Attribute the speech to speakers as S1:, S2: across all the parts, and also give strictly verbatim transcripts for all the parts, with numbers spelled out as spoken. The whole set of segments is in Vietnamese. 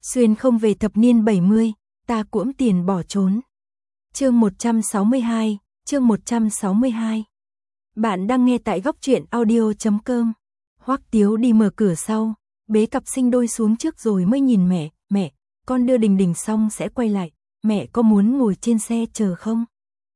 S1: Xuyên không về thập niên bảy mươi, ta cuỗm tiền bỏ trốn. Chương một trăm sáu mươi hai, chương một trăm sáu mươi hai. Bạn đang nghe tại góc truyện audio chấm com. Hoắc Tiếu đi mở cửa sau, bế cặp sinh đôi xuống trước rồi mới nhìn mẹ, mẹ, con đưa Đình Đình xong sẽ quay lại, mẹ có muốn ngồi trên xe chờ không?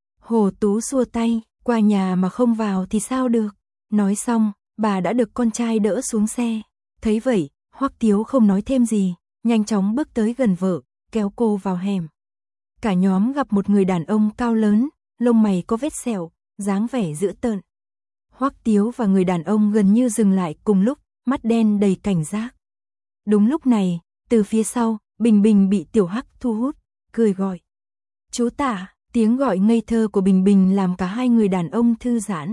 S1: Hồ Tú xua tay, qua nhà mà không vào thì sao được? Nói xong, bà đã được con trai đỡ xuống xe. Thấy vậy, Hoắc Tiếu không nói thêm gì, nhanh chóng bước tới gần vợ, kéo cô vào hẻm. Cả nhóm gặp một người đàn ông cao lớn, lông mày có vết sẹo, dáng vẻ dữ tợn. Hoắc Tiếu và người đàn ông gần như dừng lại cùng lúc, mắt đen đầy cảnh giác. Đúng lúc này, từ phía sau, Bình Bình bị Tiểu Hắc thu hút, cười gọi. Chú Tạ, tiếng gọi ngây thơ của Bình Bình làm cả hai người đàn ông thư giãn.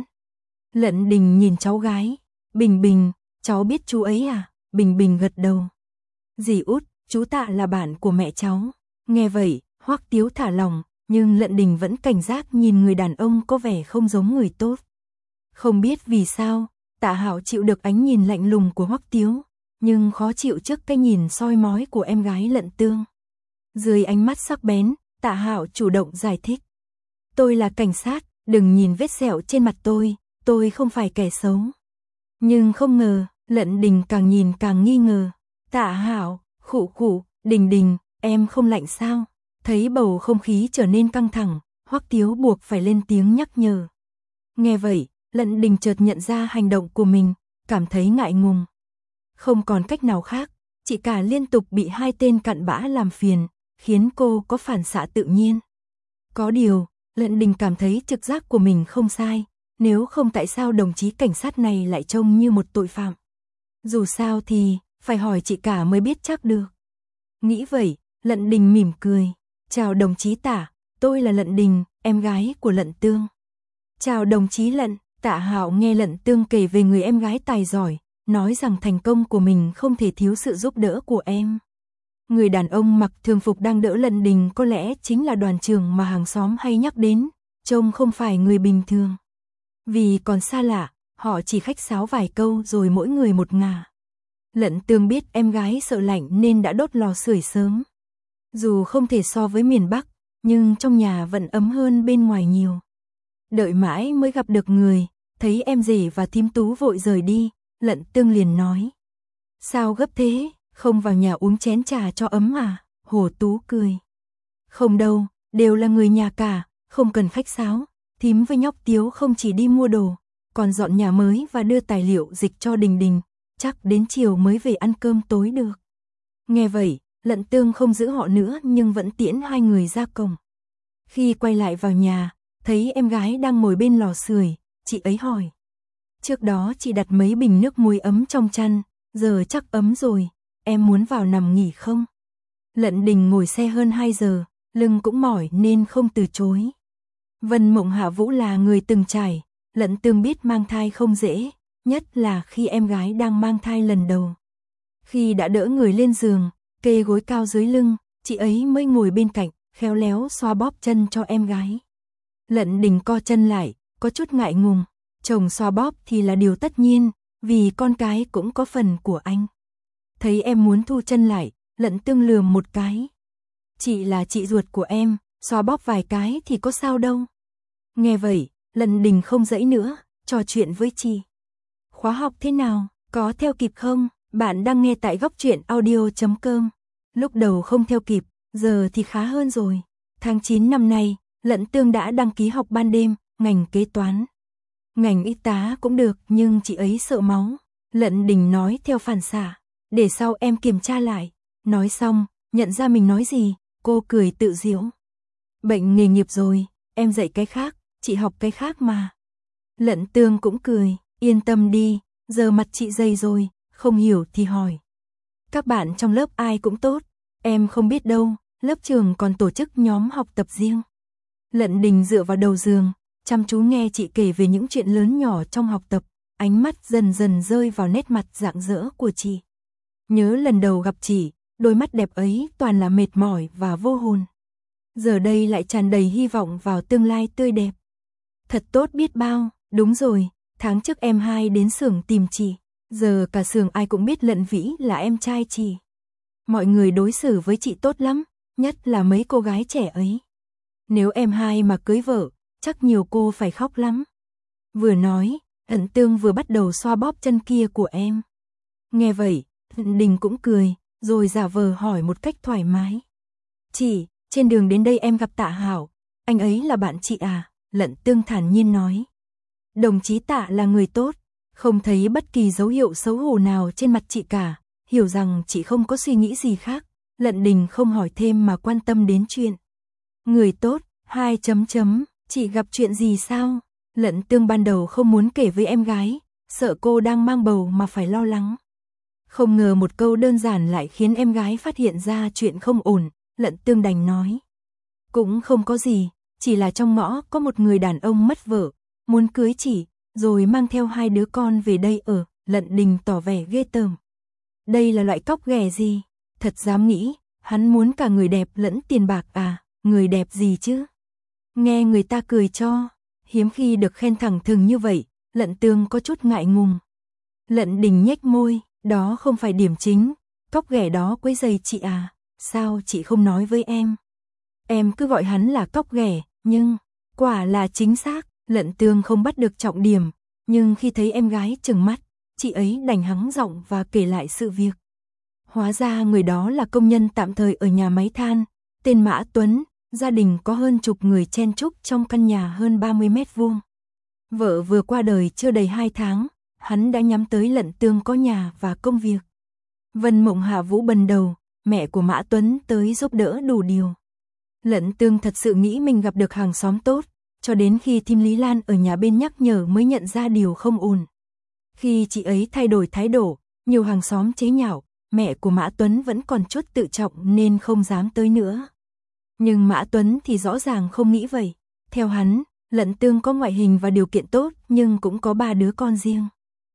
S1: Lận Đình nhìn cháu gái. Bình Bình, cháu biết chú ấy à? Bình Bình gật đầu. Dì út, chú Tạ là bạn của mẹ cháu. Nghe vậy, Hoắc Tiếu thả lòng, nhưng Lận Đình vẫn cảnh giác nhìn người đàn ông có vẻ không giống người tốt. Không biết vì sao, Tạ Hạo chịu được ánh nhìn lạnh lùng của Hoắc Tiếu, nhưng khó chịu trước cái nhìn soi mói của em gái Lận Tương. Dưới ánh mắt sắc bén, Tạ Hạo chủ động giải thích. Tôi là cảnh sát, đừng nhìn vết sẹo trên mặt tôi, tôi không phải kẻ xấu. Nhưng không ngờ, Lận Đình càng nhìn càng nghi ngờ. Tạ Hạo, khụ khụ, Đình Đình, em không lạnh sao? Thấy bầu không khí trở nên căng thẳng, Hoắc Tiếu buộc phải lên tiếng nhắc nhở. Nghe vậy, Lận Đình chợt nhận ra hành động của mình, cảm thấy ngại ngùng. Không còn cách nào khác, chị cả liên tục bị hai tên cặn bã làm phiền, khiến cô có phản xạ tự nhiên. Có điều, Lận Đình cảm thấy trực giác của mình không sai, nếu không tại sao đồng chí cảnh sát này lại trông như một tội phạm. Dù sao thì, phải hỏi chị cả mới biết chắc được. Nghĩ vậy, Lận Đình mỉm cười. Chào đồng chí Tạ, tôi là Lận Đình, em gái của Lận Tương. Chào đồng chí Lận. Tạ Hạo nghe Lận Tương kể về người em gái tài giỏi, nói rằng thành công của mình không thể thiếu sự giúp đỡ của em. Người đàn ông mặc thường phục đang đỡ Lận Đình có lẽ chính là đoàn trưởng mà hàng xóm hay nhắc đến, trông không phải người bình thường. Vì còn xa lạ, họ chỉ khách sáo vài câu rồi mỗi người một ngả. Lận Tương biết em gái sợ lạnh nên đã đốt lò sưởi sớm. Dù không thể so với miền Bắc, nhưng trong nhà vẫn ấm hơn bên ngoài nhiều. Đợi mãi mới gặp được người, thấy em rể và thím Tú vội rời đi, Lận Tương liền nói. Sao gấp thế, không vào nhà uống chén trà cho ấm à? Hồ Tú cười. Không đâu, đều là người nhà cả, không cần khách sáo. Thím với nhóc Tiếu không chỉ đi mua đồ, còn dọn nhà mới và đưa tài liệu dịch cho Đình Đình, chắc đến chiều mới về ăn cơm tối được. Nghe vậy, Lận Tương không giữ họ nữa nhưng vẫn tiễn hai người ra cổng. Khi quay lại vào nhà, thấy em gái đang ngồi bên lò sưởi, chị ấy hỏi. Trước đó chị đặt mấy bình nước muối ấm trong chăn, giờ chắc ấm rồi, em muốn vào nằm nghỉ không? Lận Đình ngồi xe hơn hai giờ, lưng cũng mỏi nên không từ chối. Vân Mộng Hạ Vũ là người từng trải, Lận Tương biết mang thai không dễ, nhất là khi em gái đang mang thai lần đầu. Khi đã đỡ người lên giường, kê gối cao dưới lưng, chị ấy mới ngồi bên cạnh, khéo léo xoa bóp chân cho em gái. Lận Đình co chân lại, có chút ngại ngùng, chồng xoa bóp thì là điều tất nhiên, vì con cái cũng có phần của anh. Thấy em muốn thu chân lại, Lận Tương lườm một cái. Chị là chị ruột của em, xoa bóp vài cái thì có sao đâu. Nghe vậy, Lận Đình không dãy nữa, trò chuyện với chị. Khóa học thế nào, có theo kịp không? Bạn đang nghe tại góc truyện audio chấm com. Lúc đầu không theo kịp, giờ thì khá hơn rồi. Tháng chín năm nay, Lận Tương đã đăng ký học ban đêm, ngành kế toán. Ngành y tá cũng được nhưng chị ấy sợ máu. Lận Đình nói theo phản xạ, để sau em kiểm tra lại. Nói xong, nhận ra mình nói gì, cô cười tự giễu. Bệnh nghề nghiệp rồi, em dạy cái khác, chị học cái khác mà. Lận Tương cũng cười, yên tâm đi, giờ mặt chị dày rồi, không hiểu thì hỏi. Các bạn trong lớp ai cũng tốt, em không biết đâu, lớp trường còn tổ chức nhóm học tập riêng. Lận Đình dựa vào đầu giường, chăm chú nghe chị kể về những chuyện lớn nhỏ trong học tập, ánh mắt dần dần rơi vào nét mặt rạng rỡ của chị. Nhớ lần đầu gặp chị, đôi mắt đẹp ấy toàn là mệt mỏi và vô hồn. Giờ đây lại tràn đầy hy vọng vào tương lai tươi đẹp. Thật tốt biết bao, đúng rồi, tháng trước em hai đến xưởng tìm chị, giờ cả xưởng ai cũng biết Lận Vĩ là em trai chị. Mọi người đối xử với chị tốt lắm, nhất là mấy cô gái trẻ ấy. Nếu em hai mà cưới vợ, chắc nhiều cô phải khóc lắm. Vừa nói, Ẩn Tương vừa bắt đầu xoa bóp chân kia của em. Nghe vậy, Ẩn Đình cũng cười, rồi giả vờ hỏi một cách thoải mái. Chị, trên đường đến đây em gặp Tạ Hảo, anh ấy là bạn chị à? Lận Tương thản nhiên nói. Đồng chí Tạ là người tốt, không thấy bất kỳ dấu hiệu xấu hổ nào trên mặt chị cả, hiểu rằng chị không có suy nghĩ gì khác. Lận Đình không hỏi thêm mà quan tâm đến chuyện. Người tốt, hai chấm chấm, chị gặp chuyện gì sao? Lận Tương ban đầu không muốn kể với em gái, sợ cô đang mang bầu mà phải lo lắng. Không ngờ một câu đơn giản lại khiến em gái phát hiện ra chuyện không ổn, Lận Tương đành nói. Cũng không có gì, chỉ là trong ngõ có một người đàn ông mất vợ, muốn cưới chị, rồi mang theo hai đứa con về đây ở. Lận Đình tỏ vẻ ghê tởm. Đây là loại cóc ghẻ gì? Thật dám nghĩ, hắn muốn cả người đẹp lẫn tiền bạc à? Người đẹp gì chứ? Nghe người ta cười cho, hiếm khi được khen thẳng thừng như vậy, Lận Tương có chút ngại ngùng. Lận Đình nhếch môi, đó không phải điểm chính, cóc ghẻ đó quấy rầy chị à? Sao chị không nói với em? Em cứ gọi hắn là cóc ghẻ, nhưng quả là chính xác. Lận Tương không bắt được trọng điểm, nhưng khi thấy em gái trừng mắt, chị ấy đành hắng giọng và kể lại sự việc. Hóa ra người đó là công nhân tạm thời ở nhà máy than, tên Mã Tuấn, gia đình có hơn chục người chen chúc trong căn nhà hơn ba mươi mét vuông. Vợ vừa qua đời chưa đầy hai tháng, hắn đã nhắm tới Lận Tương có nhà và công việc. Vân Mộng Hạ Vũ bần đầu, mẹ của Mã Tuấn tới giúp đỡ đủ điều. Lận Tương thật sự nghĩ mình gặp được hàng xóm tốt, cho đến khi Thím Lý Lan ở nhà bên nhắc nhở mới nhận ra điều không ổn. Khi chị ấy thay đổi thái độ, nhiều hàng xóm chế nhạo, mẹ của Mã Tuấn vẫn còn chút tự trọng nên không dám tới nữa. Nhưng Mã Tuấn thì rõ ràng không nghĩ vậy. Theo hắn, Lận Tương có ngoại hình và điều kiện tốt nhưng cũng có ba đứa con riêng.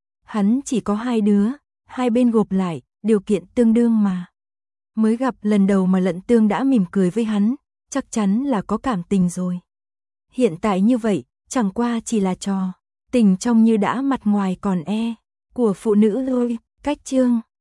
S1: Hắn chỉ có hai đứa, hai bên gộp lại, điều kiện tương đương mà. Mới gặp lần đầu mà Lận Tương đã mỉm cười với hắn, chắc chắn là có cảm tình rồi. Hiện tại như vậy, chẳng qua chỉ là trò, tình trong như đã mặt ngoài còn e, của phụ nữ thôi. Cách chương